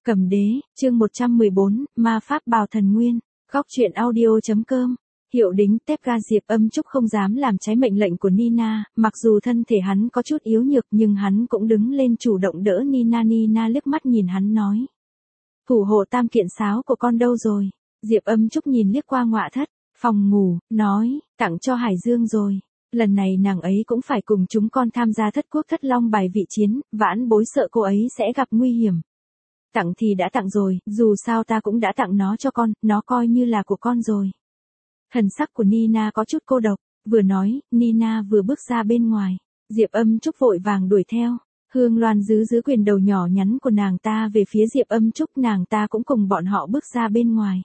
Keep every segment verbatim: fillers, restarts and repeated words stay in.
Cầm đế, chương một trăm mười bốn, ma pháp bào thần nguyên. Góc truyện audio.com. Hiệu đính tép ga Diệp Âm Trúc không dám làm trái mệnh lệnh của Nina, mặc dù thân thể hắn có chút yếu nhược nhưng hắn cũng đứng lên chủ động đỡ Nina. Nina liếc mắt nhìn hắn nói. Thủ hộ tam kiện sáo của con đâu rồi? Diệp Âm Trúc nhìn liếc qua ngọa thất, phòng ngủ, nói, tặng cho Hải Dương rồi. Lần này nàng ấy cũng phải cùng chúng con tham gia thất quốc thất long bài vị chiến, vãn bối sợ cô ấy sẽ gặp nguy hiểm. Tặng thì đã tặng rồi, dù sao ta cũng đã tặng nó cho con, nó coi như là của con rồi. Thần sắc của Nina có chút cô độc, vừa nói, Nina vừa bước ra bên ngoài. Diệp Âm Trúc vội vàng đuổi theo. Hương Loan giữ giữ quyền đầu nhỏ nhắn của nàng ta về phía Diệp Âm Trúc, nàng ta cũng cùng bọn họ bước ra bên ngoài.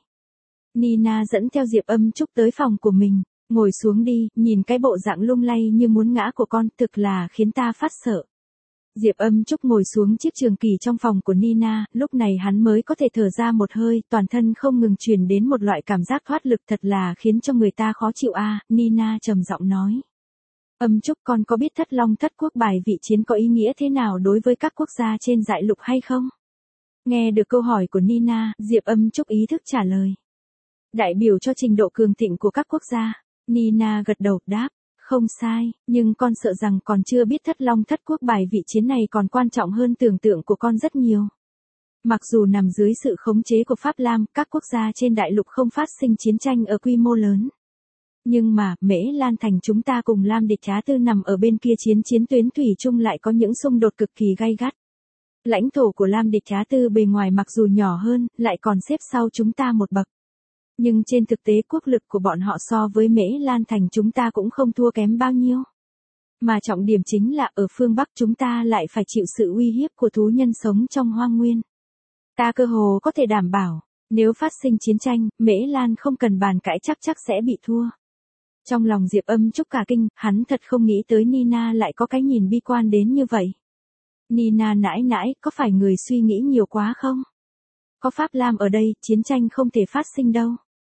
Nina dẫn theo Diệp Âm Trúc tới phòng của mình, ngồi xuống đi, nhìn cái bộ dạng lung lay như muốn ngã của con, thực là khiến ta phát sợ. Diệp Âm Trúc ngồi xuống chiếc trường kỳ trong phòng của Nina, lúc này hắn mới có thể thở ra một hơi, toàn thân không ngừng truyền đến một loại cảm giác thoát lực thật là khiến cho người ta khó chịu a. À, Nina trầm giọng nói. Âm Trúc, con có biết thất long thất quốc bài vị chiến có ý nghĩa thế nào đối với các quốc gia trên dải lục hay không? Nghe được câu hỏi của Nina, Diệp Âm Trúc ý thức trả lời. Đại biểu cho trình độ cường thịnh của các quốc gia. Nina gật đầu, đáp. Không sai, nhưng con sợ rằng còn chưa biết thất long thất quốc bài vị chiến này còn quan trọng hơn tưởng tượng của con rất nhiều. Mặc dù nằm dưới sự khống chế của Pháp Lam, các quốc gia trên đại lục không phát sinh chiến tranh ở quy mô lớn. Nhưng mà, Mễ Lan Thành chúng ta cùng Lam địch Trá Tư nằm ở bên kia chiến chiến tuyến thủy chung lại có những xung đột cực kỳ gay gắt. Lãnh thổ của Lam địch Trá Tư bề ngoài mặc dù nhỏ hơn, lại còn xếp sau chúng ta một bậc. Nhưng trên thực tế quốc lực của bọn họ so với Mễ Lan Thành chúng ta cũng không thua kém bao nhiêu. Mà trọng điểm chính là ở phương Bắc chúng ta lại phải chịu sự uy hiếp của thú nhân sống trong hoang nguyên. Ta cơ hồ có thể đảm bảo, nếu phát sinh chiến tranh, Mễ Lan không cần bàn cãi chắc chắc sẽ bị thua. Trong lòng Diệp Âm Trúc cả kinh, hắn thật không nghĩ tới Nina lại có cái nhìn bi quan đến như vậy. Nina nãi nãi, có phải người suy nghĩ nhiều quá không? Có Pháp Lam ở đây, chiến tranh không thể phát sinh đâu.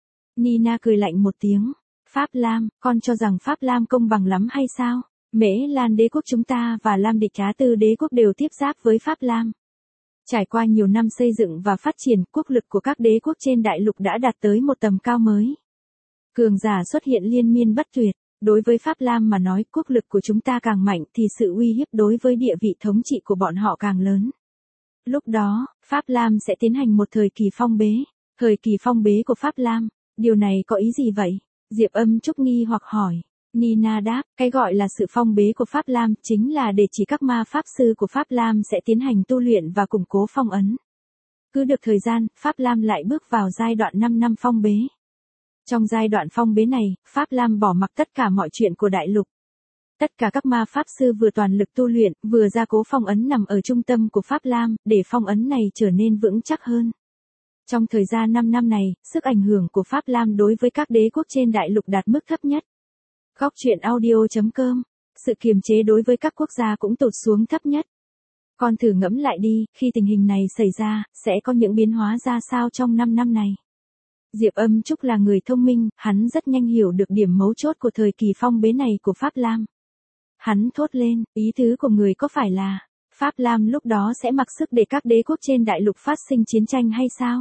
Nina cười lạnh một tiếng. Pháp Lam, con cho rằng Pháp Lam công bằng lắm hay sao? Mễ Lan đế quốc chúng ta và Lam địch Trá Tư đế quốc đều tiếp giáp với Pháp Lam. Trải qua nhiều năm xây dựng và phát triển, quốc lực của các đế quốc trên đại lục đã đạt tới một tầm cao mới. Cường giả xuất hiện liên miên bất tuyệt. Đối với Pháp Lam mà nói, quốc lực của chúng ta càng mạnh thì sự uy hiếp đối với địa vị thống trị của bọn họ càng lớn. Lúc đó, Pháp Lam sẽ tiến hành một thời kỳ phong bế. Thời kỳ phong bế của Pháp Lam. Điều này có ý gì vậy? Diệp Âm Trúc nghi hoặc hỏi. Nina đáp, cái gọi là sự phong bế của Pháp Lam chính là để chỉ các ma pháp sư của Pháp Lam sẽ tiến hành tu luyện và củng cố phong ấn. Cứ được thời gian, Pháp Lam lại bước vào giai đoạn năm năm phong bế. Trong giai đoạn phong bế này, Pháp Lam bỏ mặc tất cả mọi chuyện của đại lục. Tất cả các ma pháp sư vừa toàn lực tu luyện, vừa gia cố phong ấn nằm ở trung tâm của Pháp Lam, để phong ấn này trở nên vững chắc hơn. Trong thời gian năm năm này, sức ảnh hưởng của Pháp Lam đối với các đế quốc trên đại lục đạt mức thấp nhất. Góc truyện audio.com. Sự kiềm chế đối với các quốc gia cũng tụt xuống thấp nhất. Con thử ngẫm lại đi, khi tình hình này xảy ra, sẽ có những biến hóa ra sao trong năm năm này. Diệp Âm Trúc là người thông minh, hắn rất nhanh hiểu được điểm mấu chốt của thời kỳ phong bế này của Pháp Lam. Hắn thốt lên, ý tứ của người có phải là, Pháp Lam lúc đó sẽ mặc sức để các đế quốc trên đại lục phát sinh chiến tranh hay sao?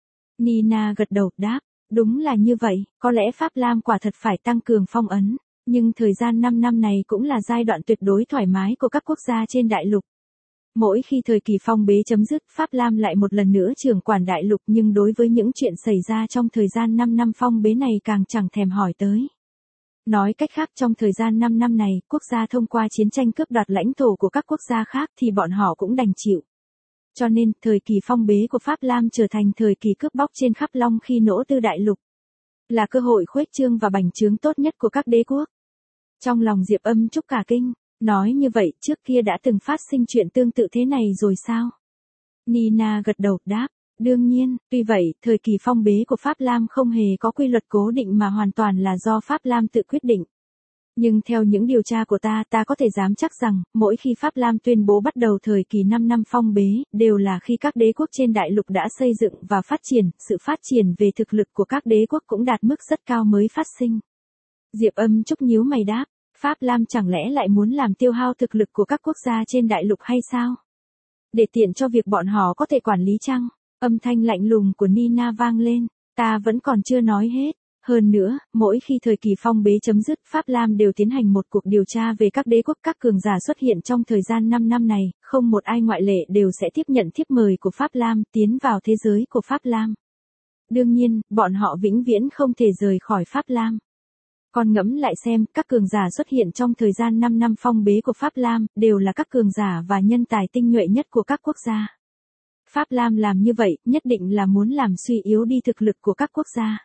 Nina gật đầu, đáp, đúng là như vậy, có lẽ Pháp Lam quả thật phải tăng cường phong ấn, nhưng thời gian năm năm này cũng là giai đoạn tuyệt đối thoải mái của các quốc gia trên đại lục. Mỗi khi thời kỳ phong bế chấm dứt, Pháp Lam lại một lần nữa trưởng quản đại lục, nhưng đối với những chuyện xảy ra trong thời gian năm năm phong bế này càng chẳng thèm hỏi tới. Nói cách khác, trong thời gian năm năm này, quốc gia thông qua chiến tranh cướp đoạt lãnh thổ của các quốc gia khác thì bọn họ cũng đành chịu. Cho nên, thời kỳ phong bế của Pháp Lam trở thành thời kỳ cướp bóc trên khắp Long Khi Nỗ Tư đại lục. Là cơ hội khuếch trương và bành trướng tốt nhất của các đế quốc. Trong lòng Diệp Âm Trúc cả kinh, nói như vậy, trước kia đã từng phát sinh chuyện tương tự thế này rồi sao? Nina gật đầu, đáp, đương nhiên, tuy vậy, thời kỳ phong bế của Pháp Lam không hề có quy luật cố định mà hoàn toàn là do Pháp Lam tự quyết định. Nhưng theo những điều tra của ta, ta có thể dám chắc rằng, mỗi khi Pháp Lam tuyên bố bắt đầu thời kỳ năm năm phong bế, đều là khi các đế quốc trên đại lục đã xây dựng và phát triển, sự phát triển về thực lực của các đế quốc cũng đạt mức rất cao mới phát sinh. Diệp Âm Trúc nhíu mày đáp, Pháp Lam chẳng lẽ lại muốn làm tiêu hao thực lực của các quốc gia trên đại lục hay sao? Để tiện cho việc bọn họ có thể quản lý chăng? Âm thanh lạnh lùng của Nina vang lên. Ta vẫn còn chưa nói hết. Hơn nữa, mỗi khi thời kỳ phong bế chấm dứt, Pháp Lam đều tiến hành một cuộc điều tra về các đế quốc các cường giả xuất hiện trong thời gian năm năm này, không một ai ngoại lệ đều sẽ tiếp nhận thiếp mời của Pháp Lam, tiến vào thế giới của Pháp Lam. Đương nhiên, bọn họ vĩnh viễn không thể rời khỏi Pháp Lam. Còn ngẫm lại xem, các cường giả xuất hiện trong thời gian năm năm phong bế của Pháp Lam, đều là các cường giả và nhân tài tinh nhuệ nhất của các quốc gia. Pháp Lam làm như vậy, nhất định là muốn làm suy yếu đi thực lực của các quốc gia.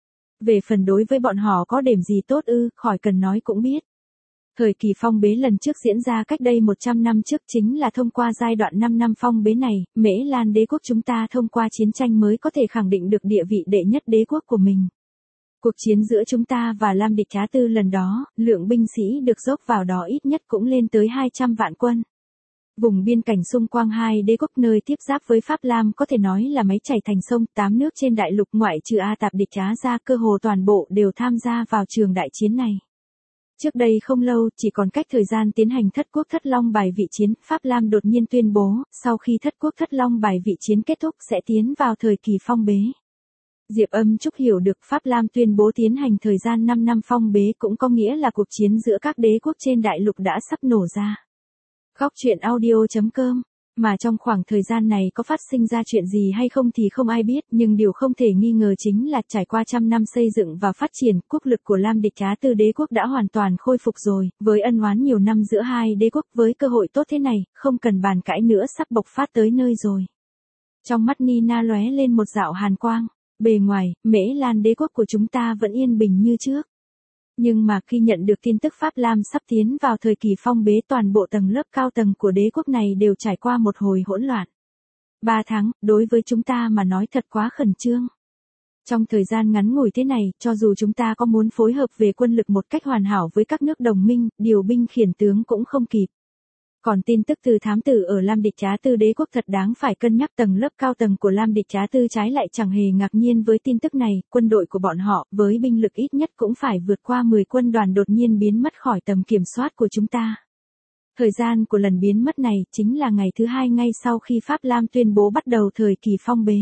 Về phần đối với bọn họ có điểm gì tốt ư, khỏi cần nói cũng biết. Thời kỳ phong bế lần trước diễn ra cách đây một trăm năm trước chính là thông qua giai đoạn năm năm phong bế này, Mễ Lan đế quốc chúng ta thông qua chiến tranh mới có thể khẳng định được địa vị đệ nhất đế quốc của mình. Cuộc chiến giữa chúng ta và Lam địch Trá Tư lần đó, lượng binh sĩ được dốc vào đó ít nhất cũng lên tới hai trăm vạn quân. Vùng biên cảnh xung quanh hai đế quốc nơi tiếp giáp với Pháp Lam có thể nói là máy chảy thành sông, tám nước trên đại lục ngoại trừ A Tạp địch Trá ra cơ hồ toàn bộ đều tham gia vào trường đại chiến này. Trước đây không lâu, chỉ còn cách thời gian tiến hành thất quốc thất long bài vị chiến, Pháp Lam đột nhiên tuyên bố, sau khi thất quốc thất long bài vị chiến kết thúc sẽ tiến vào thời kỳ phong bế. Diệp Âm Trúc hiểu được Pháp Lam tuyên bố tiến hành thời gian năm năm phong bế cũng có nghĩa là cuộc chiến giữa các đế quốc trên đại lục đã sắp nổ ra. Góc truyện audio chấm com. Mà trong khoảng thời gian này có phát sinh ra chuyện gì hay không thì không ai biết, nhưng điều không thể nghi ngờ chính là trải qua trăm năm xây dựng và phát triển, quốc lực của Lam địch Trá Tư đế quốc đã hoàn toàn khôi phục rồi, với ân oán nhiều năm giữa hai đế quốc, với cơ hội tốt thế này, không cần bàn cãi nữa sắp bộc phát tới nơi rồi. Trong mắt Nina lóe lên một dạo hàn quang, bề ngoài, Mễ Lan đế quốc của chúng ta vẫn yên bình như trước. Nhưng mà khi nhận được tin tức Pháp Lam sắp tiến vào thời kỳ phong bế, toàn bộ tầng lớp cao tầng của đế quốc này đều trải qua một hồi hỗn loạn. Ba tháng, đối với chúng ta mà nói thật quá khẩn trương. Trong thời gian ngắn ngủi thế này, cho dù chúng ta có muốn phối hợp về quân lực một cách hoàn hảo với các nước đồng minh, điều binh khiển tướng cũng không kịp. Còn tin tức từ thám tử ở Lam địch Trá Tư đế quốc thật đáng phải cân nhắc, tầng lớp cao tầng của Lam địch Trá Tư trái lại chẳng hề ngạc nhiên với tin tức này, quân đội của bọn họ, với binh lực ít nhất cũng phải vượt qua mười quân đoàn đột nhiên biến mất khỏi tầm kiểm soát của chúng ta. Thời gian của lần biến mất này chính là ngày thứ hai ngay sau khi Pháp Lam tuyên bố bắt đầu thời kỳ phong bế.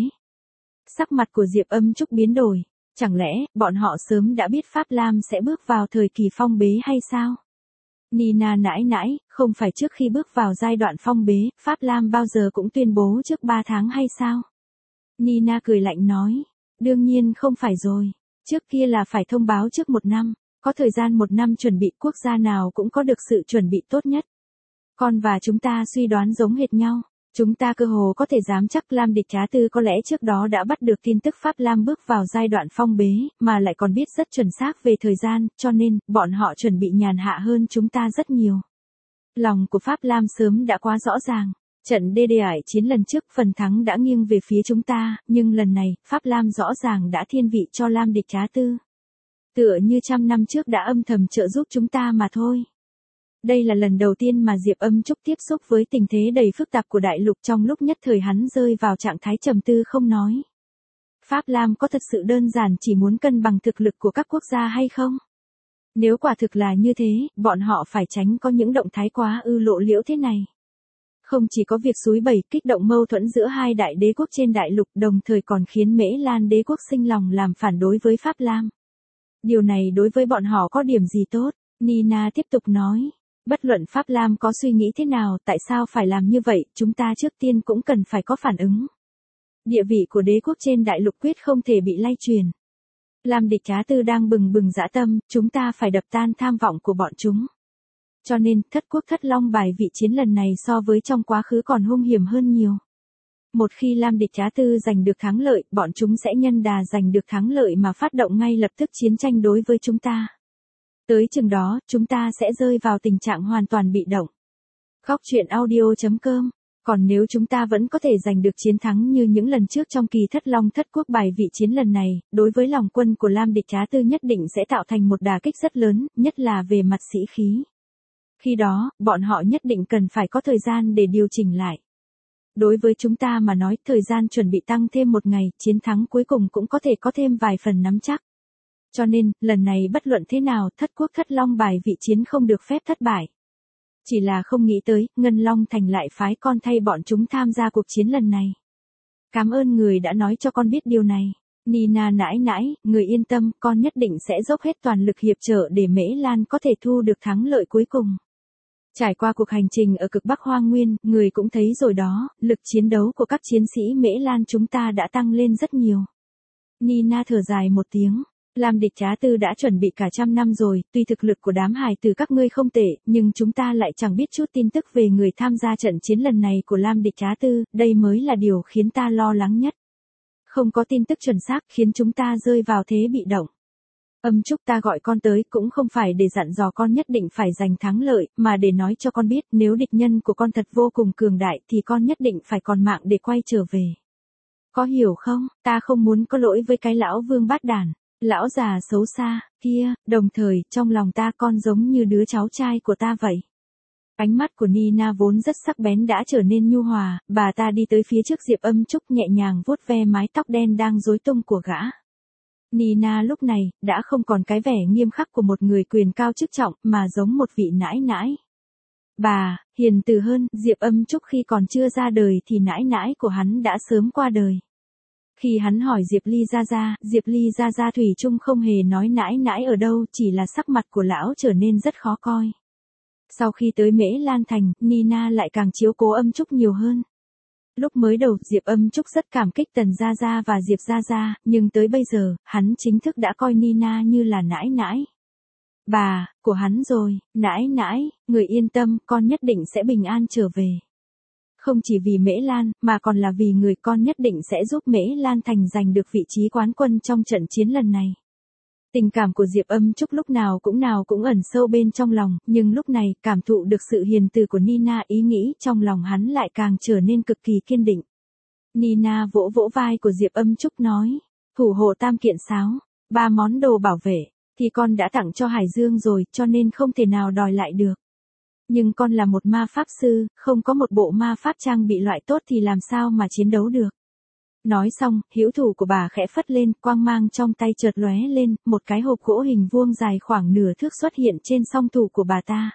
Sắc mặt của Diệp Âm Trúc biến đổi, chẳng lẽ bọn họ sớm đã biết Pháp Lam sẽ bước vào thời kỳ phong bế hay sao? Nina nãi nãi, không phải trước khi bước vào giai đoạn phong bế, Pháp Lam bao giờ cũng tuyên bố trước ba tháng hay sao? Nina cười lạnh nói, đương nhiên không phải rồi, trước kia là phải thông báo trước một năm, có thời gian một năm chuẩn bị, quốc gia nào cũng có được sự chuẩn bị tốt nhất. Con và chúng ta suy đoán giống hệt nhau. Chúng ta cơ hồ có thể dám chắc Lam địch Trá Tư có lẽ trước đó đã bắt được tin tức Pháp Lam bước vào giai đoạn phong bế, mà lại còn biết rất chuẩn xác về thời gian, cho nên, bọn họ chuẩn bị nhàn hạ hơn chúng ta rất nhiều. Lòng của Pháp Lam sớm đã quá rõ ràng. Trận đê đê ải chiến lần trước phần thắng đã nghiêng về phía chúng ta, nhưng lần này, Pháp Lam rõ ràng đã thiên vị cho Lam địch Trá Tư. Tựa như trăm năm trước đã âm thầm trợ giúp chúng ta mà thôi. Đây là lần đầu tiên mà Diệp Âm Trúc tiếp xúc với tình thế đầy phức tạp của đại lục, trong lúc nhất thời hắn rơi vào trạng thái trầm tư không nói. Pháp Lam có thật sự đơn giản chỉ muốn cân bằng thực lực của các quốc gia hay không? Nếu quả thực là như thế, bọn họ phải tránh có những động thái quá ư lộ liễu thế này. Không chỉ có việc xúi bẩy kích động mâu thuẫn giữa hai đại đế quốc trên đại lục, đồng thời còn khiến Mễ Lan đế quốc sinh lòng làm phản đối với Pháp Lam. Điều này đối với bọn họ có điểm gì tốt? Nina tiếp tục nói. Bất luận Pháp Lam có suy nghĩ thế nào, tại sao phải làm như vậy, chúng ta trước tiên cũng cần phải có phản ứng. Địa vị của đế quốc trên đại lục quyết không thể bị lay truyền. Lam địch Trá Tư đang bừng bừng dã tâm, chúng ta phải đập tan tham vọng của bọn chúng. Cho nên, thất quốc thất long bài vị chiến lần này so với trong quá khứ còn hung hiểm hơn nhiều. Một khi Lam địch Trá Tư giành được thắng lợi, bọn chúng sẽ nhân đà giành được thắng lợi mà phát động ngay lập tức chiến tranh đối với chúng ta. Tới chừng đó, chúng ta sẽ rơi vào tình trạng hoàn toàn bị động. Góc truyện audio chấm com. Còn nếu chúng ta vẫn có thể giành được chiến thắng như những lần trước trong kỳ thất long thất quốc bài vị chiến lần này, đối với lòng quân của Lam địch Trá Tư nhất định sẽ tạo thành một đả kích rất lớn, nhất là về mặt sĩ khí. Khi đó, bọn họ nhất định cần phải có thời gian để điều chỉnh lại. Đối với chúng ta mà nói, thời gian chuẩn bị tăng thêm một ngày, chiến thắng cuối cùng cũng có thể có thêm vài phần nắm chắc. Cho nên, lần này bất luận thế nào, thất quốc thất long bài vị chiến không được phép thất bại. Chỉ là không nghĩ tới, Ngân Long Thành lại phái con thay bọn chúng tham gia cuộc chiến lần này. Cảm ơn người đã nói cho con biết điều này. Nina nãi nãi, người yên tâm, con nhất định sẽ dốc hết toàn lực hiệp trợ để Mễ Lan có thể thu được thắng lợi cuối cùng. Trải qua cuộc hành trình ở cực Bắc Hoang Nguyên, người cũng thấy rồi đó, lực chiến đấu của các chiến sĩ Mễ Lan chúng ta đã tăng lên rất nhiều. Nina thở dài một tiếng. Lam Địch Trá Tư đã chuẩn bị cả trăm năm rồi, tuy thực lực của đám hài từ các ngươi không tệ, nhưng chúng ta lại chẳng biết chút tin tức về người tham gia trận chiến lần này của Lam Địch Trá Tư, đây mới là điều khiến ta lo lắng nhất. Không có tin tức chuẩn xác khiến chúng ta rơi vào thế bị động. Âm Trúc ta gọi con tới cũng không phải để dặn dò con nhất định phải giành thắng lợi, mà để nói cho con biết nếu địch nhân của con thật vô cùng cường đại thì con nhất định phải còn mạng để quay trở về. Có hiểu không, ta không muốn có lỗi với cái lão vương bát đản, lão già xấu xa, kia, đồng thời trong lòng ta con giống như đứa cháu trai của ta vậy. Ánh mắt của Nina vốn rất sắc bén đã trở nên nhu hòa, bà ta đi tới phía trước Diệp Âm Trúc nhẹ nhàng vuốt ve mái tóc đen đang rối tung của gã. Nina lúc này, đã không còn cái vẻ nghiêm khắc của một người quyền cao chức trọng, mà giống một vị nãi nãi. Bà, hiền từ hơn, Diệp Âm Trúc khi còn chưa ra đời thì nãi nãi của hắn đã sớm qua đời. Khi hắn hỏi Diệp Ly Gia Gia, Diệp Ly Gia Gia thủy chung không hề nói nãi nãi ở đâu, chỉ là sắc mặt của lão trở nên rất khó coi. Sau khi tới Mễ Lan Thành, Nina lại càng chiếu cố Âm Trúc nhiều hơn. Lúc mới đầu Diệp Âm Trúc rất cảm kích Tần Gia Gia và Diệp Gia Gia, nhưng tới bây giờ, hắn chính thức đã coi Nina như là nãi nãi. Bà, của hắn rồi, nãi nãi, người yên tâm, con nhất định sẽ bình an trở về. Không chỉ vì Mễ Lan, mà còn là vì người con nhất định sẽ giúp Mễ Lan Thành giành được vị trí quán quân trong trận chiến lần này. Tình cảm của Diệp Âm Trúc lúc nào cũng nào cũng ẩn sâu bên trong lòng, nhưng lúc này, cảm thụ được sự hiền từ của Nina, ý nghĩ trong lòng hắn lại càng trở nên cực kỳ kiên định. Nina vỗ vỗ vai của Diệp Âm Trúc nói, thủ hộ tam kiện sáo, ba món đồ bảo vệ, thì con đã tặng cho Hải Dương rồi, cho nên không thể nào đòi lại được. Nhưng con là một ma pháp sư, không có một bộ ma pháp trang bị loại tốt thì làm sao mà chiến đấu được. Nói xong, hữu thủ của bà khẽ phất lên, quang mang trong tay chợt lóe lên, một cái hộp gỗ hình vuông dài khoảng nửa thước xuất hiện trên song thủ của bà ta.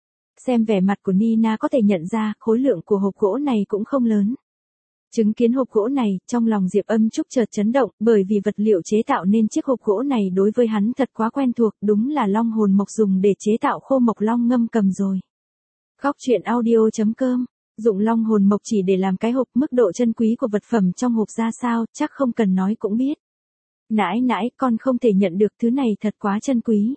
Xem vẻ mặt của Nina có thể nhận ra, khối lượng của hộp gỗ này cũng không lớn. Chứng kiến hộp gỗ này, trong lòng Diệp Âm Trúc chợt chấn động, bởi vì vật liệu chế tạo nên chiếc hộp gỗ này đối với hắn thật quá quen thuộc, đúng là long hồn mộc dùng để chế tạo khô mộc long ngâm cầm rồi. Góc truyện audio chấm com. Dụng long hồn mộc chỉ để làm cái hộp, mức độ chân quý của vật phẩm trong hộp ra sao, chắc không cần nói cũng biết. Nãi nãi, con không thể nhận được thứ này thật quá chân quý.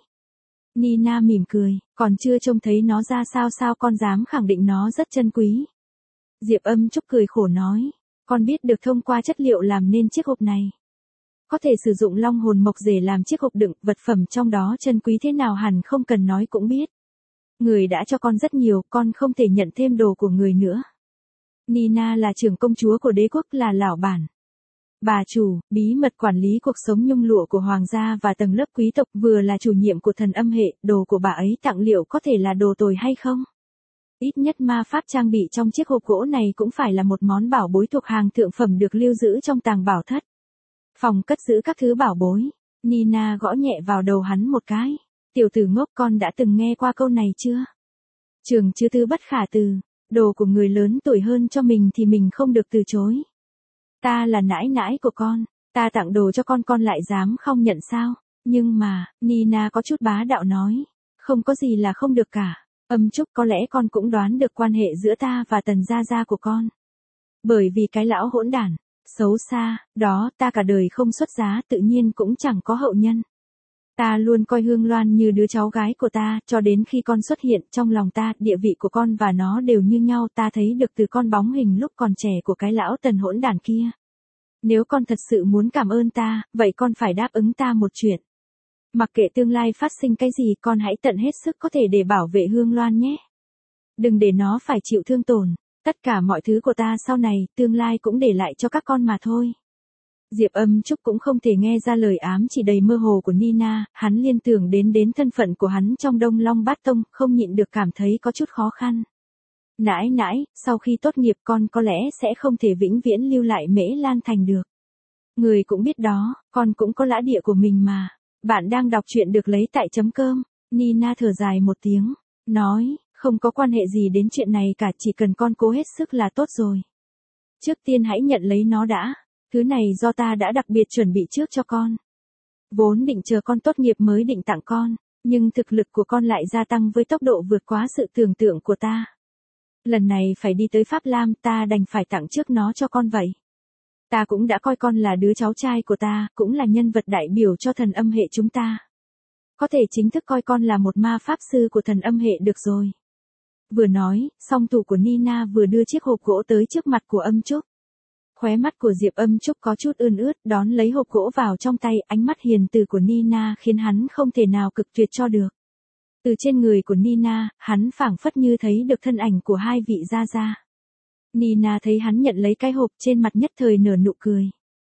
Nina mỉm cười, còn chưa trông thấy nó ra sao sao con dám khẳng định nó rất chân quý. Diệp Âm Trúc cười khổ nói, con biết được thông qua chất liệu làm nên chiếc hộp này. Có thể sử dụng long hồn mộc để làm chiếc hộp đựng, vật phẩm trong đó chân quý thế nào hẳn không cần nói cũng biết. Người đã cho con rất nhiều, con không thể nhận thêm đồ của người nữa. Nina là trưởng công chúa của đế quốc, là lão bản. Bà chủ, bí mật quản lý cuộc sống nhung lụa của hoàng gia và tầng lớp quý tộc, vừa là chủ nhiệm của thần âm hệ, đồ của bà ấy tặng liệu có thể là đồ tồi hay không? Ít nhất ma pháp trang bị trong chiếc hộp gỗ này cũng phải là một món bảo bối thuộc hàng thượng phẩm được lưu giữ trong tàng bảo thất. Phòng cất giữ các thứ bảo bối. Nina gõ nhẹ vào đầu hắn một cái. Tiểu tử ngốc, con đã từng nghe qua câu này chưa? Trường chứ tư bất khả từ, đồ của người lớn tuổi hơn cho mình thì mình không được từ chối. Ta là nãi nãi của con, ta tặng đồ cho con con lại dám không nhận sao? Nhưng mà, Nina có chút bá đạo nói, không có gì là không được cả. Âm Trúc, có lẽ con cũng đoán được quan hệ giữa ta và Tần Gia Gia của con. Bởi vì cái lão hỗn đản, xấu xa, đó, ta cả đời không xuất giá tự nhiên cũng chẳng có hậu nhân. Ta luôn coi Hương Loan như đứa cháu gái của ta, cho đến khi con xuất hiện trong lòng ta, địa vị của con và nó đều như nhau, ta thấy được từ con bóng hình lúc còn trẻ của cái lão Tần hỗn đản kia. Nếu con thật sự muốn cảm ơn ta, vậy con phải đáp ứng ta một chuyện. Mặc kệ tương lai phát sinh cái gì, con hãy tận hết sức có thể để bảo vệ Hương Loan nhé. Đừng để nó phải chịu thương tổn, tất cả mọi thứ của ta sau này, tương lai cũng để lại cho các con mà thôi. Diệp Âm Trúc cũng không thể nghe ra lời ám chỉ đầy mơ hồ của Nina, hắn liên tưởng đến đến thân phận của hắn trong Đông Long Bát Tông, không nhịn được cảm thấy có chút khó khăn. Nãi nãi, sau khi tốt nghiệp con có lẽ sẽ không thể vĩnh viễn lưu lại Mễ Lan Thành được. Người cũng biết đó, con cũng có lã địa của mình mà. Bạn đang đọc truyện được lấy tại chấm com. Nina thở dài một tiếng, nói, Không có quan hệ gì đến chuyện này cả, chỉ cần con cố hết sức là tốt rồi. Trước tiên hãy nhận lấy nó đã. Thứ này do ta đã đặc biệt chuẩn bị trước cho con. Vốn định chờ con tốt nghiệp mới định tặng con, nhưng thực lực của con lại gia tăng với tốc độ vượt quá sự tưởng tượng của ta. Lần này phải đi tới Pháp Lam, ta đành phải tặng trước nó cho con vậy. Ta cũng đã coi con là đứa cháu trai của ta, cũng là nhân vật đại biểu cho thần âm hệ chúng ta. Có thể chính thức coi con là một ma pháp sư của thần âm hệ được rồi. Vừa nói, song thủ của Nina vừa đưa chiếc hộp gỗ tới trước mặt của Âm Trúc. Khóe mắt của Diệp Âm Trúc có chút ươn ướt, đón lấy hộp gỗ vào trong tay, ánh mắt hiền từ của Nina khiến hắn không thể nào cực tuyệt cho được. Từ trên người của Nina, hắn phảng phất như thấy được thân ảnh của hai vị gia gia. Nina thấy hắn nhận lấy cái hộp, trên mặt nhất thời nở nụ cười.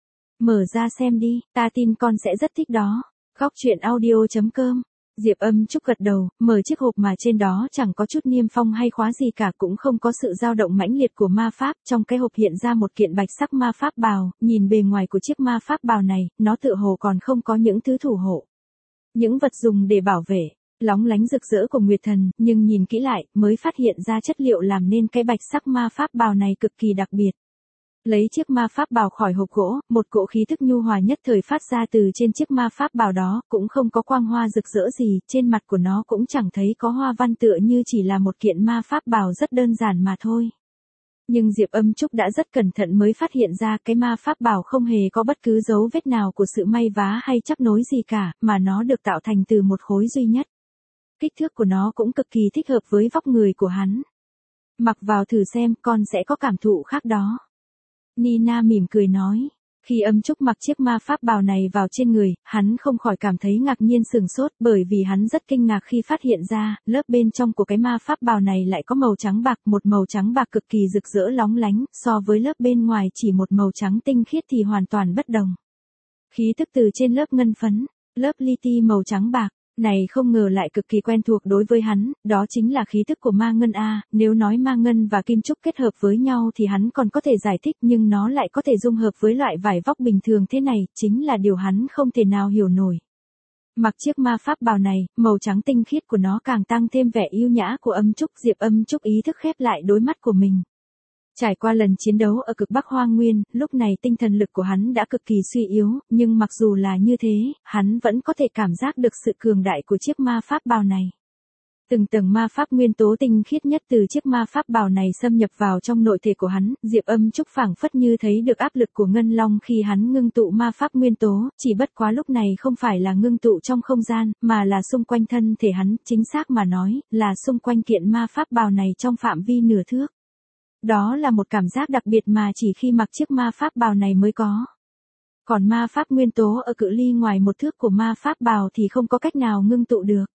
Mở ra xem đi, ta tin con sẽ rất thích đó. Góc truyện audio chấm com. Diệp Âm Trúc gật đầu, mở chiếc hộp mà trên đó chẳng có chút niêm phong hay khóa gì cả, cũng không có sự dao động mãnh liệt của ma pháp. Trong cái hộp hiện ra một kiện bạch sắc ma pháp bào, nhìn bề ngoài của chiếc ma pháp bào này, nó tựa hồ còn không có những thứ thủ hộ. Những vật dùng để bảo vệ, lóng lánh rực rỡ của Nguyệt Thần, nhưng nhìn kỹ lại, mới phát hiện ra chất liệu làm nên cái bạch sắc ma pháp bào này cực kỳ đặc biệt. Lấy chiếc ma pháp bào khỏi hộp gỗ, một cỗ khí thức nhu hòa nhất thời phát ra từ trên chiếc ma pháp bào đó, cũng không có quang hoa rực rỡ gì, trên mặt của nó cũng chẳng thấy có hoa văn, tựa như chỉ là một kiện ma pháp bào rất đơn giản mà thôi. Nhưng Diệp Âm Trúc đã rất cẩn thận mới phát hiện ra cái ma pháp bào không hề có bất cứ dấu vết nào của sự may vá hay chấp nối gì cả, mà nó được tạo thành từ một khối duy nhất. Kích thước của nó cũng cực kỳ thích hợp với vóc người của hắn. Mặc vào thử xem, con sẽ có cảm thụ khác đó. Nina mỉm cười nói. Khi Âm Trúc mặc chiếc ma pháp bào này vào trên người, hắn không khỏi cảm thấy ngạc nhiên sửng sốt, bởi vì hắn rất kinh ngạc khi phát hiện ra, lớp bên trong của cái ma pháp bào này lại có màu trắng bạc, một màu trắng bạc cực kỳ rực rỡ lóng lánh, so với lớp bên ngoài chỉ một màu trắng tinh khiết thì hoàn toàn bất đồng. Khí tức từ trên lớp ngân phấn, lớp li ti màu trắng bạc, này không ngờ lại cực kỳ quen thuộc đối với hắn, đó chính là khí tức của ma ngân a. Nếu nói ma ngân và kim trúc kết hợp với nhau thì hắn còn có thể giải thích, nhưng nó lại có thể dung hợp với loại vải vóc bình thường thế này, chính là điều hắn không thể nào hiểu nổi. Mặc chiếc ma pháp bào này, màu trắng tinh khiết của nó càng tăng thêm vẻ yêu nhã của Âm Trúc. Diệp Âm Trúc ý thức khép lại đôi mắt của mình. Trải qua lần chiến đấu ở cực Bắc Hoang Nguyên, lúc này tinh thần lực của hắn đã cực kỳ suy yếu, nhưng mặc dù là như thế, hắn vẫn có thể cảm giác được sự cường đại của chiếc ma pháp bào này. Từng tầng ma pháp nguyên tố tinh khiết nhất từ chiếc ma pháp bào này xâm nhập vào trong nội thể của hắn, Diệp Âm Trúc phảng phất như thấy được áp lực của Ngân Long khi hắn ngưng tụ ma pháp nguyên tố, chỉ bất quá lúc này không phải là ngưng tụ trong không gian, mà là xung quanh thân thể hắn, chính xác mà nói, là xung quanh kiện ma pháp bào này trong phạm vi nửa thước. Đó là một cảm giác đặc biệt mà chỉ khi mặc chiếc ma pháp bào này mới có. Còn ma pháp nguyên tố ở cự ly ngoài một thước của ma pháp bào thì không có cách nào ngưng tụ được.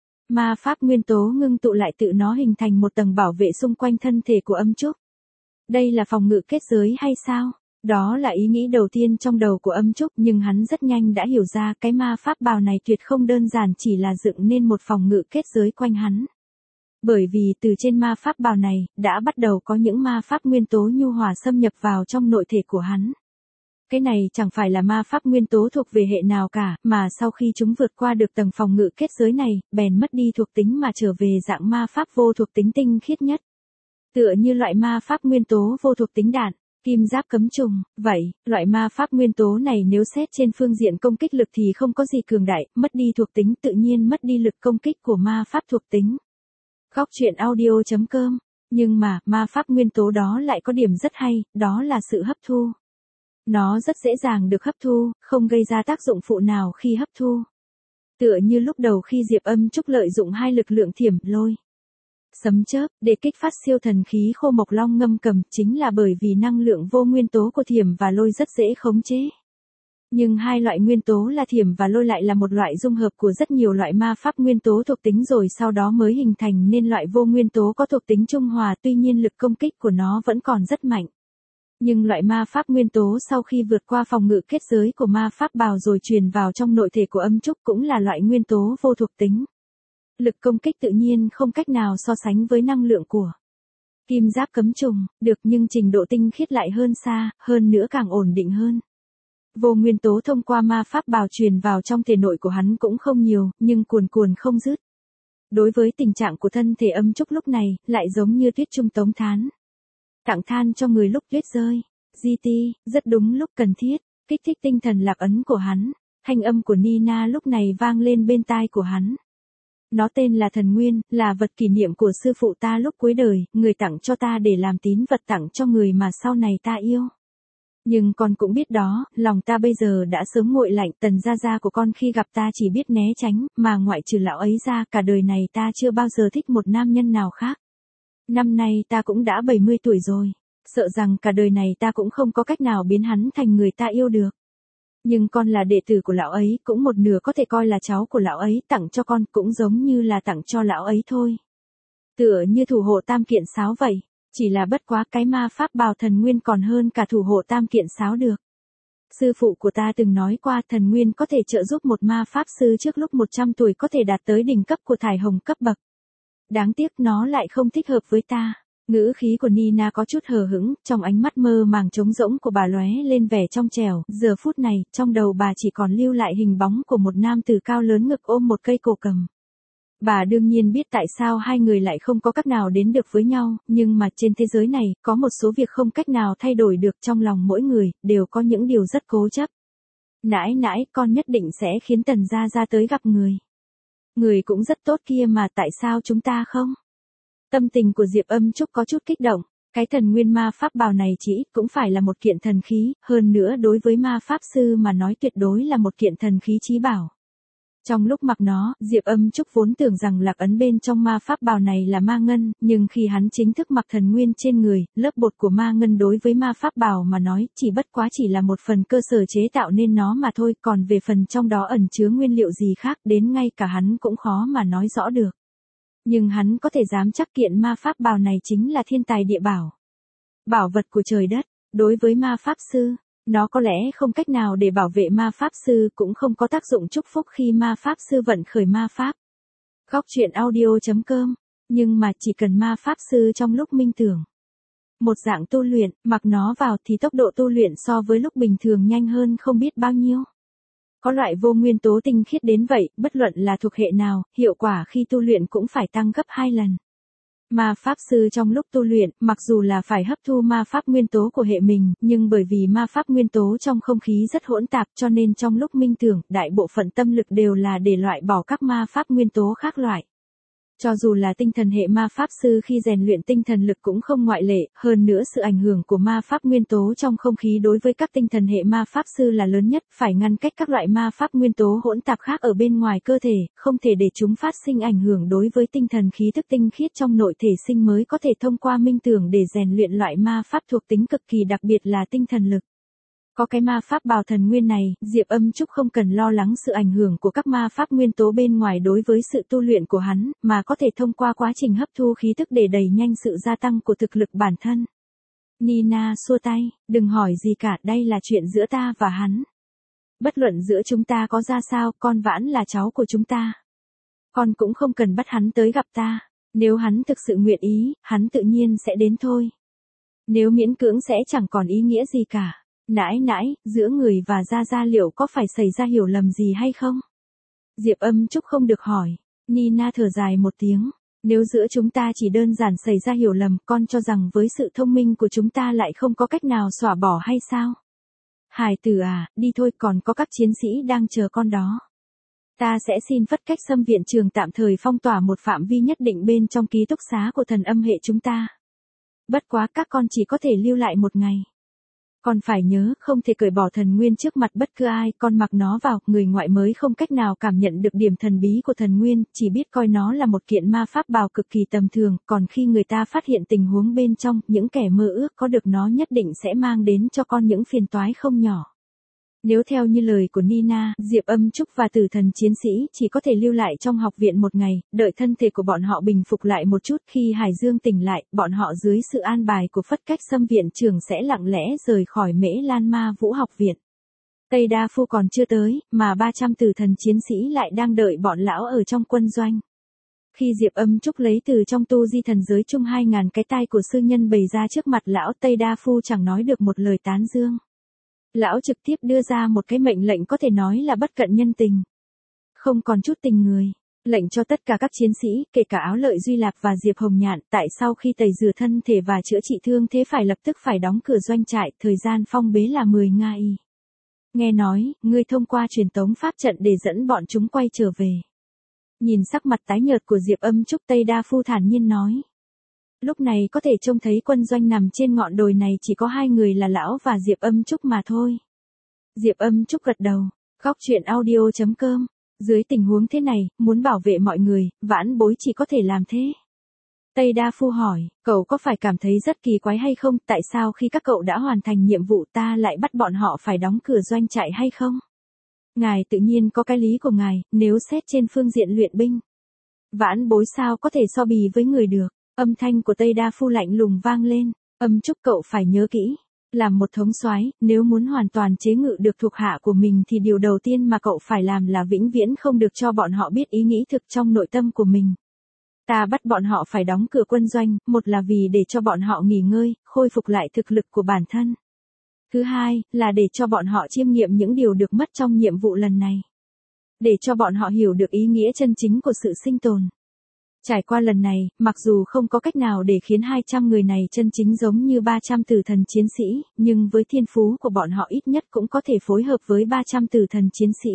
Ma pháp nguyên tố ngưng tụ lại tự nó hình thành một tầng bảo vệ xung quanh thân thể của Âm Trúc. Đây là phòng ngự kết giới hay sao? Đó là ý nghĩ đầu tiên trong đầu của Âm Trúc, nhưng hắn rất nhanh đã hiểu ra cái ma pháp bào này tuyệt không đơn giản chỉ là dựng nên một phòng ngự kết giới quanh hắn. Bởi vì từ trên ma pháp bào này, đã bắt đầu có những ma pháp nguyên tố nhu hòa xâm nhập vào trong nội thể của hắn. Cái này chẳng phải là ma pháp nguyên tố thuộc về hệ nào cả, mà sau khi chúng vượt qua được tầng phòng ngự kết giới này, bèn mất đi thuộc tính mà trở về dạng ma pháp vô thuộc tính tinh khiết nhất. Tựa như loại ma pháp nguyên tố vô thuộc tính đạn, kim giáp cấm trùng, vậy, loại ma pháp nguyên tố này nếu xét trên phương diện công kích lực thì không có gì cường đại, mất đi thuộc tính tự nhiên mất đi lực công kích của ma pháp thuộc tính. Góc truyện audio chấm com. Nhưng mà, ma pháp nguyên tố đó lại có điểm rất hay, đó là sự hấp thu. Nó rất dễ dàng được hấp thu, không gây ra tác dụng phụ nào khi hấp thu. Tựa như lúc đầu khi Diệp Âm Trúc lợi dụng hai lực lượng thiểm, lôi, sấm chớp, để kích phát siêu thần khí khô mộc long ngâm cầm, chính là bởi vì năng lượng vô nguyên tố của thiểm và lôi rất dễ khống chế. Nhưng hai loại nguyên tố là thiểm và lôi lại là một loại dung hợp của rất nhiều loại ma pháp nguyên tố thuộc tính rồi sau đó mới hình thành nên loại vô nguyên tố có thuộc tính trung hòa, tuy nhiên lực công kích của nó vẫn còn rất mạnh. Nhưng loại ma pháp nguyên tố sau khi vượt qua phòng ngự kết giới của ma pháp bào rồi truyền vào trong nội thể của Âm Trúc cũng là loại nguyên tố vô thuộc tính. Lực công kích tự nhiên không cách nào so sánh với năng lượng của kim giáp cấm trùng, được, nhưng trình độ tinh khiết lại hơn xa, hơn nữa càng ổn định hơn. Vô nguyên tố thông qua ma pháp bào truyền vào trong thể nội của hắn cũng không nhiều, nhưng cuồn cuồn không dứt. Đối với tình trạng của thân thể âm trúc lúc này, lại giống như tuyết trung tống thán. Tặng than cho người lúc tuyết rơi. giê tê, rất đúng lúc cần thiết, kích thích tinh thần lạc ấn của hắn. Thanh âm của Nina lúc này vang lên bên tai của hắn. Nó tên là thần nguyên, là vật kỷ niệm của sư phụ ta lúc cuối đời, người tặng cho ta để làm tín vật tặng cho người mà sau này ta yêu. Nhưng con cũng biết đó, lòng ta bây giờ đã sớm nguội lạnh, Tần gia gia của con khi gặp ta chỉ biết né tránh, mà ngoại trừ lão ấy ra cả đời này ta chưa bao giờ thích một nam nhân nào khác. Năm nay ta cũng đã bảy mươi tuổi rồi, sợ rằng cả đời này ta cũng không có cách nào biến hắn thành người ta yêu được. Nhưng con là đệ tử của lão ấy, cũng một nửa có thể coi là cháu của lão ấy, tặng cho con cũng giống như là tặng cho lão ấy thôi. Tựa như thủ hộ tam kiện sáo vậy, chỉ là bất quá cái ma pháp bào thần nguyên còn hơn cả thủ hộ tam kiện sáo được. Sư phụ của ta từng nói qua thần nguyên có thể trợ giúp một ma pháp sư trước lúc một trăm tuổi có thể đạt tới đỉnh cấp của thải hồng cấp bậc. Đáng tiếc nó lại không thích hợp với ta. Ngữ khí của Nina có chút hờ hững, trong ánh mắt mơ màng trống rỗng của bà lóe lên vẻ trong trẻo, giờ phút này, trong đầu bà chỉ còn lưu lại hình bóng của một nam tử cao lớn ngực ôm một cây cổ cầm. Bà đương nhiên biết tại sao hai người lại không có cách nào đến được với nhau, nhưng mà trên thế giới này, có một số việc không cách nào thay đổi được trong lòng mỗi người, đều có những điều rất cố chấp. Nãi nãi, con nhất định sẽ khiến Tần gia gia tới gặp người. Người cũng rất tốt kia mà tại sao chúng ta không? Tâm tình của Diệp Âm Trúc có chút kích động, cái thần nguyên ma pháp bào này chỉ ít cũng phải là một kiện thần khí, hơn nữa đối với ma pháp sư mà nói tuyệt đối là một kiện thần khí chí bảo. Trong lúc mặc nó, Diệp Âm Trúc vốn tưởng rằng lạc ấn bên trong ma pháp bào này là ma ngân, nhưng khi hắn chính thức mặc thần nguyên trên người, lớp bột của ma ngân đối với ma pháp bào mà nói, chỉ bất quá chỉ là một phần cơ sở chế tạo nên nó mà thôi, còn về phần trong đó ẩn chứa nguyên liệu gì khác, đến ngay cả hắn cũng khó mà nói rõ được. Nhưng hắn có thể dám chắc kiện ma pháp bào này chính là thiên tài địa bảo. Bảo vật của trời đất, đối với ma pháp sư, nó có lẽ không cách nào để bảo vệ ma pháp sư, cũng không có tác dụng chúc phúc khi ma pháp sư vận khởi ma pháp. Góc truyện audio chấm com, nhưng mà chỉ cần ma pháp sư trong lúc minh tưởng. Một dạng tu luyện, mặc nó vào thì tốc độ tu luyện so với lúc bình thường nhanh hơn không biết bao nhiêu. Có loại vô nguyên tố tinh khiết đến vậy, bất luận là thuộc hệ nào, hiệu quả khi tu luyện cũng phải tăng gấp hai lần. Ma pháp sư trong lúc tu luyện, mặc dù là phải hấp thu ma pháp nguyên tố của hệ mình, nhưng bởi vì ma pháp nguyên tố trong không khí rất hỗn tạp cho nên trong lúc minh tưởng, đại bộ phận tâm lực đều là để loại bỏ các ma pháp nguyên tố khác loại. Cho dù là tinh thần hệ ma pháp sư khi rèn luyện tinh thần lực cũng không ngoại lệ, hơn nữa sự ảnh hưởng của ma pháp nguyên tố trong không khí đối với các tinh thần hệ ma pháp sư là lớn nhất, phải ngăn cách các loại ma pháp nguyên tố hỗn tạp khác ở bên ngoài cơ thể, không thể để chúng phát sinh ảnh hưởng đối với tinh thần khí thức tinh khiết trong nội thể sinh mới có thể thông qua minh tưởng để rèn luyện loại ma pháp thuộc tính cực kỳ đặc biệt là tinh thần lực. Có cái ma pháp bào thần nguyên này, Diệp Âm Trúc không cần lo lắng sự ảnh hưởng của các ma pháp nguyên tố bên ngoài đối với sự tu luyện của hắn, mà có thể thông qua quá trình hấp thu khí thức để đẩy nhanh sự gia tăng của thực lực bản thân. Nina xua tay, đừng hỏi gì cả, đây là chuyện giữa ta và hắn. Bất luận giữa chúng ta có ra sao, con Vãn là cháu của chúng ta. Con cũng không cần bắt hắn tới gặp ta, nếu hắn thực sự nguyện ý, hắn tự nhiên sẽ đến thôi. Nếu miễn cưỡng sẽ chẳng còn ý nghĩa gì cả. Nãi nãi, giữa người và Gia Gia liệu có phải xảy ra hiểu lầm gì hay không? Diệp Âm Trúc không được hỏi. Nina thở dài một tiếng. Nếu giữa chúng ta chỉ đơn giản xảy ra hiểu lầm, con cho rằng với sự thông minh của chúng ta lại không có cách nào xóa bỏ hay sao? Hải tử à, đi thôi, còn có các chiến sĩ đang chờ con đó. Ta sẽ xin phất cách xâm viện trường tạm thời phong tỏa một phạm vi nhất định bên trong ký túc xá của thần âm hệ chúng ta. Bất quá các con chỉ có thể lưu lại một ngày. Con phải nhớ, không thể cởi bỏ thần nguyên trước mặt bất cứ ai, con mặc nó vào, người ngoại mới không cách nào cảm nhận được điểm thần bí của thần nguyên, chỉ biết coi nó là một kiện ma pháp bào cực kỳ tầm thường, còn khi người ta phát hiện tình huống bên trong, những kẻ mơ ước có được nó nhất định sẽ mang đến cho con những phiền toái không nhỏ. Nếu theo như lời của Nina, Diệp Âm Trúc và tử thần chiến sĩ chỉ có thể lưu lại trong học viện một ngày, đợi thân thể của bọn họ bình phục lại một chút. Khi Hải Dương tỉnh lại, bọn họ dưới sự an bài của phất cách xâm viện trưởng sẽ lặng lẽ rời khỏi Mễ Lan Ma Vũ học viện. Tây Đa Phu còn chưa tới, mà ba trăm tử thần chiến sĩ lại đang đợi bọn lão ở trong quân doanh. Khi Diệp Âm Trúc lấy từ trong tu di thần giới chung hai ngàn cái tai của sư nhân bày ra trước mặt lão, Tây Đa Phu chẳng nói được một lời tán dương. Lão trực tiếp đưa ra một cái mệnh lệnh có thể nói là bất cận nhân tình. Không còn chút tình người. Lệnh cho tất cả các chiến sĩ, kể cả Áo Lợi Duy Lạp và Diệp Hồng Nhạn, tại sau khi tẩy rửa thân thể và chữa trị thương thế phải lập tức phải đóng cửa doanh trại, thời gian phong bế là mười ngày. Nghe nói, ngươi thông qua truyền tống pháp trận để dẫn bọn chúng quay trở về. Nhìn sắc mặt tái nhợt của Diệp Âm Trúc, Tây Đa Phu thản nhiên nói. Lúc này có thể trông thấy quân doanh nằm trên ngọn đồi này chỉ có hai người là lão và Diệp Âm Trúc mà thôi. Diệp Âm Trúc gật đầu, góc truyện audio chấm com. Dưới tình huống thế này, muốn bảo vệ mọi người, Vãn Bối chỉ có thể làm thế. Tây Đa Phu hỏi, cậu có phải cảm thấy rất kỳ quái hay không, tại sao khi các cậu đã hoàn thành nhiệm vụ ta lại bắt bọn họ phải đóng cửa doanh trại hay không? Ngài tự nhiên có cái lý của ngài, nếu xét trên phương diện luyện binh. Vãn Bối sao có thể so bì với người được, âm thanh của Tây Đa Phu lạnh lùng vang lên, Âm Trúc cậu phải nhớ kỹ. Làm một thống soái, nếu muốn hoàn toàn chế ngự được thuộc hạ của mình thì điều đầu tiên mà cậu phải làm là vĩnh viễn không được cho bọn họ biết ý nghĩ thực trong nội tâm của mình. Ta bắt bọn họ phải đóng cửa quân doanh, một là vì để cho bọn họ nghỉ ngơi, khôi phục lại thực lực của bản thân. Thứ hai, là để cho bọn họ chiêm nghiệm những điều được mất trong nhiệm vụ lần này. Để cho bọn họ hiểu được ý nghĩa chân chính của sự sinh tồn. Trải qua lần này, mặc dù không có cách nào để khiến hai trăm người này chân chính giống như ba trăm tử thần chiến sĩ, nhưng với thiên phú của bọn họ ít nhất cũng có thể phối hợp với ba trăm tử thần chiến sĩ.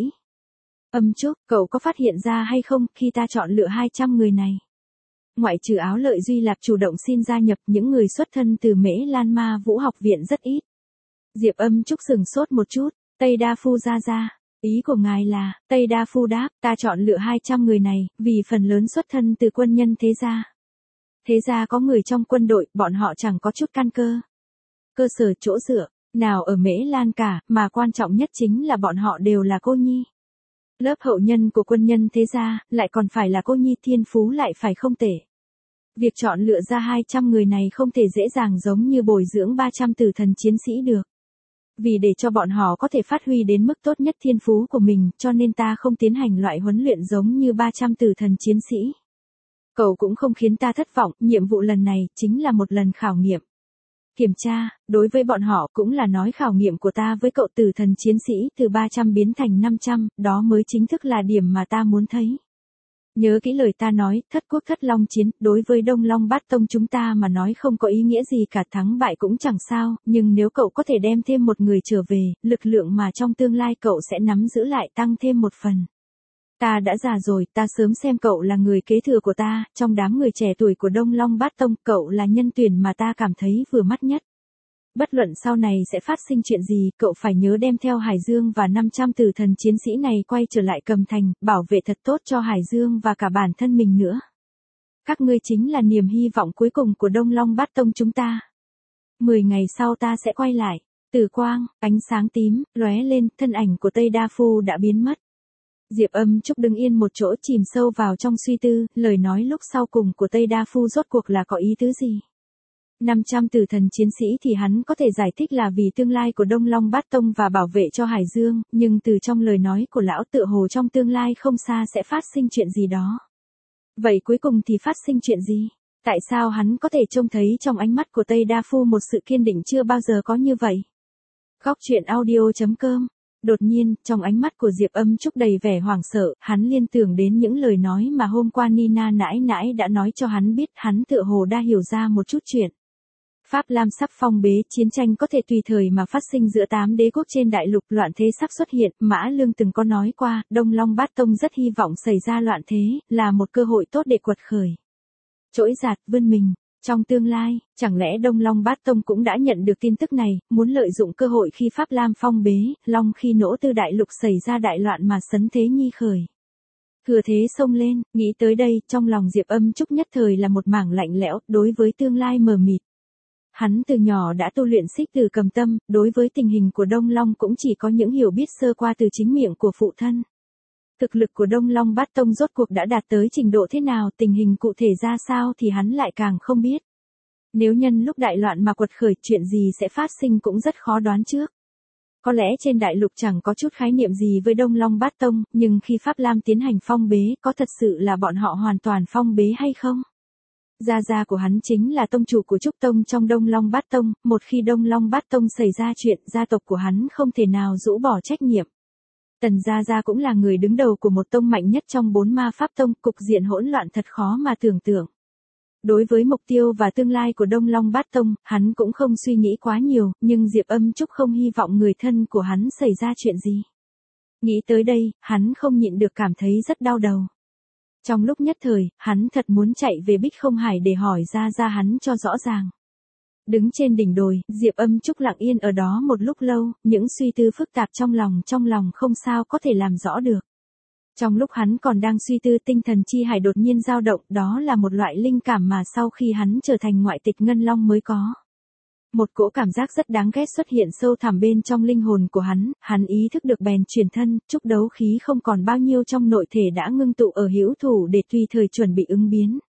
Âm Trúc, cậu có phát hiện ra hay không khi ta chọn lựa hai trăm người này? Ngoại trừ Áo Lợi Duy Lạp chủ động xin gia nhập, những người xuất thân từ Mễ Lan Ma Vũ học viện rất ít. Diệp Âm Trúc sừng sốt một chút, Tây Đa Phu ra ra. Ý của ngài là, Tây Đa Phu đáp, ta chọn lựa hai trăm người này, vì phần lớn xuất thân từ quân nhân thế gia. Thế gia có người trong quân đội, bọn họ chẳng có chút căn cơ. Cơ sở chỗ dựa, nào ở Mễ Lan cả, mà quan trọng nhất chính là bọn họ đều là cô nhi. Lớp hậu nhân của quân nhân thế gia, lại còn phải là cô nhi, thiên phú lại phải không tệ. Việc chọn lựa ra hai trăm người này không thể dễ dàng giống như bồi dưỡng ba trăm tử thần chiến sĩ được. Vì để cho bọn họ có thể phát huy đến mức tốt nhất thiên phú của mình, cho nên ta không tiến hành loại huấn luyện giống như ba trăm tử thần chiến sĩ. Cậu cũng không khiến ta thất vọng, nhiệm vụ lần này chính là một lần khảo nghiệm. Kiểm tra, đối với bọn họ cũng là nói khảo nghiệm của ta với cậu tử thần chiến sĩ từ ba trăm biến thành năm trăm, đó mới chính thức là điểm mà ta muốn thấy. Nhớ kỹ lời ta nói, thất quốc thất long chiến, đối với Đông Long Bát Tông chúng ta mà nói không có ý nghĩa gì cả, thắng bại cũng chẳng sao, nhưng nếu cậu có thể đem thêm một người trở về, lực lượng mà trong tương lai cậu sẽ nắm giữ lại tăng thêm một phần. Ta đã già rồi, ta sớm xem cậu là người kế thừa của ta, trong đám người trẻ tuổi của Đông Long Bát Tông, cậu là nhân tuyển mà ta cảm thấy vừa mắt nhất. Bất luận sau này sẽ phát sinh chuyện gì, cậu phải nhớ đem theo Hải Dương và năm trăm tử thần chiến sĩ này quay trở lại Cầm Thành, bảo vệ thật tốt cho Hải Dương và cả bản thân mình nữa. Các ngươi chính là niềm hy vọng cuối cùng của Đông Long Bát Tông chúng ta. Mười ngày sau ta sẽ quay lại. Tử quang, ánh sáng tím, lóe lên, thân ảnh của Tây Đa Phu đã biến mất. Diệp Âm Trúc đứng yên một chỗ chìm sâu vào trong suy tư, lời nói lúc sau cùng của Tây Đa Phu rốt cuộc là có ý tứ gì? năm trăm tử thần chiến sĩ thì hắn có thể giải thích là vì tương lai của Đông Long Bát Tông và bảo vệ cho Hải Dương, nhưng từ trong lời nói của lão tựa hồ trong tương lai không xa sẽ phát sinh chuyện gì đó. Vậy cuối cùng thì phát sinh chuyện gì? Tại sao hắn có thể trông thấy trong ánh mắt của Tây Đa Phu một sự kiên định chưa bao giờ có như vậy? Góc truyện audio chấm com. Đột nhiên, trong ánh mắt của Diệp Âm Trúc đầy vẻ hoảng sợ, hắn liên tưởng đến những lời nói mà hôm qua Nina nãi nãi đã nói cho hắn biết, hắn tựa hồ đã hiểu ra một chút chuyện. Pháp Lam sắp phong bế, chiến tranh có thể tùy thời mà phát sinh giữa tám đế quốc trên đại lục, loạn thế sắp xuất hiện, Mã Lương từng có nói qua, Đông Long Bát Tông rất hy vọng xảy ra loạn thế, là một cơ hội tốt để quật khởi. Trỗi dạt, vươn mình, trong tương lai, chẳng lẽ Đông Long Bát Tông cũng đã nhận được tin tức này, muốn lợi dụng cơ hội khi Pháp Lam phong bế, Long khi nỗ tư đại lục xảy ra đại loạn mà sấn thế nhi khởi. Thừa thế xông lên, nghĩ tới đây, trong lòng Diệp Âm Trúc nhất thời là một mảng lạnh lẽo, đối với tương lai mờ mịt. Hắn từ nhỏ đã tu luyện xích từ cầm tâm, đối với tình hình của Đông Long cũng chỉ có những hiểu biết sơ qua từ chính miệng của phụ thân. Thực lực của Đông Long Bát Tông rốt cuộc đã đạt tới trình độ thế nào, tình hình cụ thể ra sao thì hắn lại càng không biết. Nếu nhân lúc đại loạn mà quật khởi, chuyện gì sẽ phát sinh cũng rất khó đoán trước. Có lẽ trên đại lục chẳng có chút khái niệm gì với Đông Long Bát Tông, nhưng khi Pháp Lam tiến hành phong bế, có thật sự là bọn họ hoàn toàn phong bế hay không? Gia gia của hắn chính là tông chủ của Trúc Tông trong Đông Long Bát Tông, một khi Đông Long Bát Tông xảy ra chuyện, gia tộc của hắn không thể nào rũ bỏ trách nhiệm. Tần Gia Gia cũng là người đứng đầu của một tông mạnh nhất trong bốn ma pháp tông, cục diện hỗn loạn thật khó mà tưởng tượng. Đối với mục tiêu và tương lai của Đông Long Bát Tông, hắn cũng không suy nghĩ quá nhiều, nhưng Diệp Âm Trúc không hy vọng người thân của hắn xảy ra chuyện gì. Nghĩ tới đây, hắn không nhịn được cảm thấy rất đau đầu. Trong lúc nhất thời, hắn thật muốn chạy về Bích Không Hải để hỏi Gia Gia hắn cho rõ ràng. Đứng trên đỉnh đồi, Diệp Âm Trúc lặng yên ở đó một lúc lâu, những suy tư phức tạp trong lòng trong lòng không sao có thể làm rõ được. Trong lúc hắn còn đang suy tư, tinh thần chi hải đột nhiên dao động, đó là một loại linh cảm mà sau khi hắn trở thành ngoại tịch Ngân Long mới có. Một cỗ cảm giác rất đáng ghét xuất hiện sâu thẳm bên trong linh hồn của hắn, hắn ý thức được bèn chuyển thân, trúc đấu khí không còn bao nhiêu trong nội thể đã ngưng tụ ở hữu thủ để tùy thời chuẩn bị ứng biến.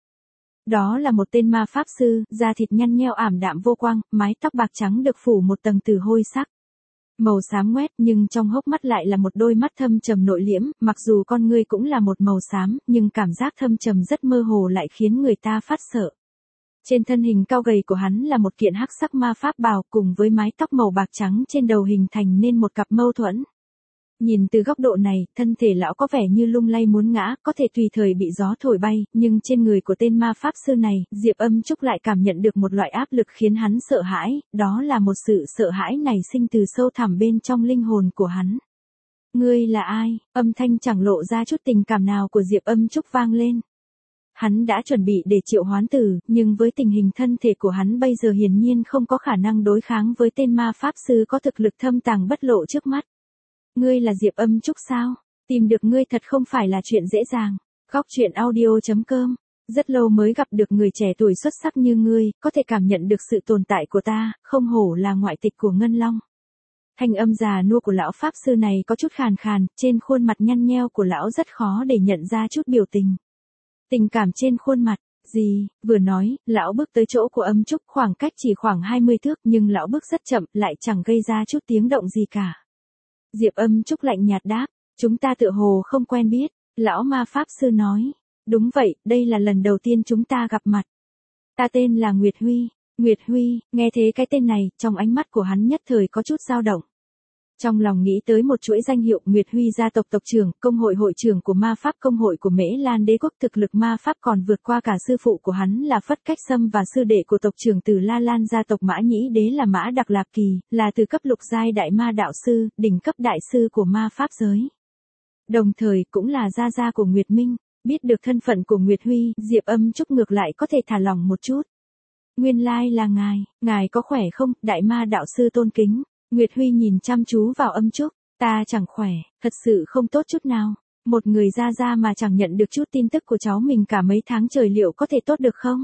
Đó là một tên ma pháp sư, da thịt nhăn nheo ảm đạm vô quang, mái tóc bạc trắng được phủ một tầng từ hôi sắc. Màu xám ngoét, nhưng trong hốc mắt lại là một đôi mắt thâm trầm nội liễm, mặc dù con ngươi cũng là một màu xám, nhưng cảm giác thâm trầm rất mơ hồ lại khiến người ta phát sợ. Trên thân hình cao gầy của hắn là một kiện hắc sắc ma pháp bào, cùng với mái tóc màu bạc trắng trên đầu hình thành nên một cặp mâu thuẫn. Nhìn từ góc độ này, thân thể lão có vẻ như lung lay muốn ngã, có thể tùy thời bị gió thổi bay, nhưng trên người của tên ma pháp sư này, Diệp Âm Trúc lại cảm nhận được một loại áp lực khiến hắn sợ hãi, đó là một sự sợ hãi nảy sinh từ sâu thẳm bên trong linh hồn của hắn. Ngươi là ai? Âm thanh chẳng lộ ra chút tình cảm nào của Diệp Âm Trúc vang lên. Hắn đã chuẩn bị để triệu hoán tử, nhưng với tình hình thân thể của hắn bây giờ hiển nhiên không có khả năng đối kháng với tên ma pháp sư có thực lực thâm tàng bất lộ trước mắt. Ngươi là Diệp Âm Trúc sao? Tìm được ngươi thật không phải là chuyện dễ dàng. Góc truyện audio chấm com. Rất lâu mới gặp được người trẻ tuổi xuất sắc như ngươi, có thể cảm nhận được sự tồn tại của ta, không hổ là ngoại tịch của Ngân Long. Thanh âm già nua của lão pháp sư này có chút khàn khàn, trên khuôn mặt nhăn nheo của lão rất khó để nhận ra chút biểu tình. Tình cảm trên khuôn mặt, gì, vừa nói, lão bước tới chỗ của Âm Trúc, khoảng cách chỉ khoảng hai mươi thước, nhưng lão bước rất chậm, lại chẳng gây ra chút tiếng động gì cả. Diệp Âm Trúc lạnh nhạt đáp, chúng ta tựa hồ không quen biết, lão ma pháp sư nói. Đúng vậy, đây là lần đầu tiên chúng ta gặp mặt. Ta tên là Nguyệt Huy. Nguyệt Huy, nghe thế cái tên này, trong ánh mắt của hắn nhất thời có chút dao động. Trong lòng nghĩ tới một chuỗi danh hiệu Nguyệt Huy gia tộc tộc trưởng, công hội hội trưởng của ma pháp công hội của Mễ Lan đế quốc, thực lực ma pháp còn vượt qua cả sư phụ của hắn là Phất Cách Sâm và sư đệ của tộc trưởng từ La Lan gia tộc Mã Nhĩ đế là Mã Đặc Lạp Kỳ, là từ cấp lục giai đại ma đạo sư, đỉnh cấp đại sư của ma pháp giới. Đồng thời cũng là gia gia của Nguyệt Minh, biết được thân phận của Nguyệt Huy, Diệp Âm Trúc ngược lại có thể thả lỏng một chút. Nguyên lai là ngài, ngài có khỏe không, đại ma đạo sư tôn kính. Nguyệt Huy nhìn chăm chú vào Âm Trúc, ta chẳng khỏe, thật sự không tốt chút nào. Một người ra ra mà chẳng nhận được chút tin tức của cháu mình cả mấy tháng trời liệu có thể tốt được không?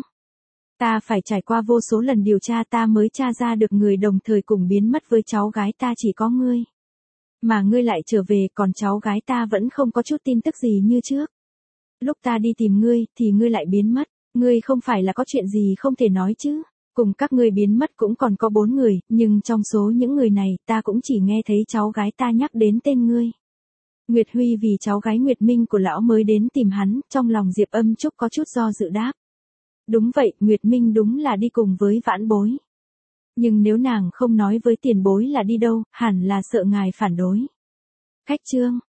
Ta phải trải qua vô số lần điều tra ta mới tra ra được người đồng thời cùng biến mất với cháu gái ta chỉ có ngươi. Mà ngươi lại trở về còn cháu gái ta vẫn không có chút tin tức gì như trước. Lúc ta đi tìm ngươi thì ngươi lại biến mất, ngươi không phải là có chuyện gì không thể nói chứ? Cùng các ngươi biến mất cũng còn có bốn người, nhưng trong số những người này, ta cũng chỉ nghe thấy cháu gái ta nhắc đến tên ngươi. Nguyệt Huy vì cháu gái Nguyệt Minh của lão mới đến tìm hắn, trong lòng Diệp Âm Trúc có chút do dự đáp. Đúng vậy, Nguyệt Minh đúng là đi cùng với vãn bối. Nhưng nếu nàng không nói với tiền bối là đi đâu, hẳn là sợ ngài phản đối. Khách trương,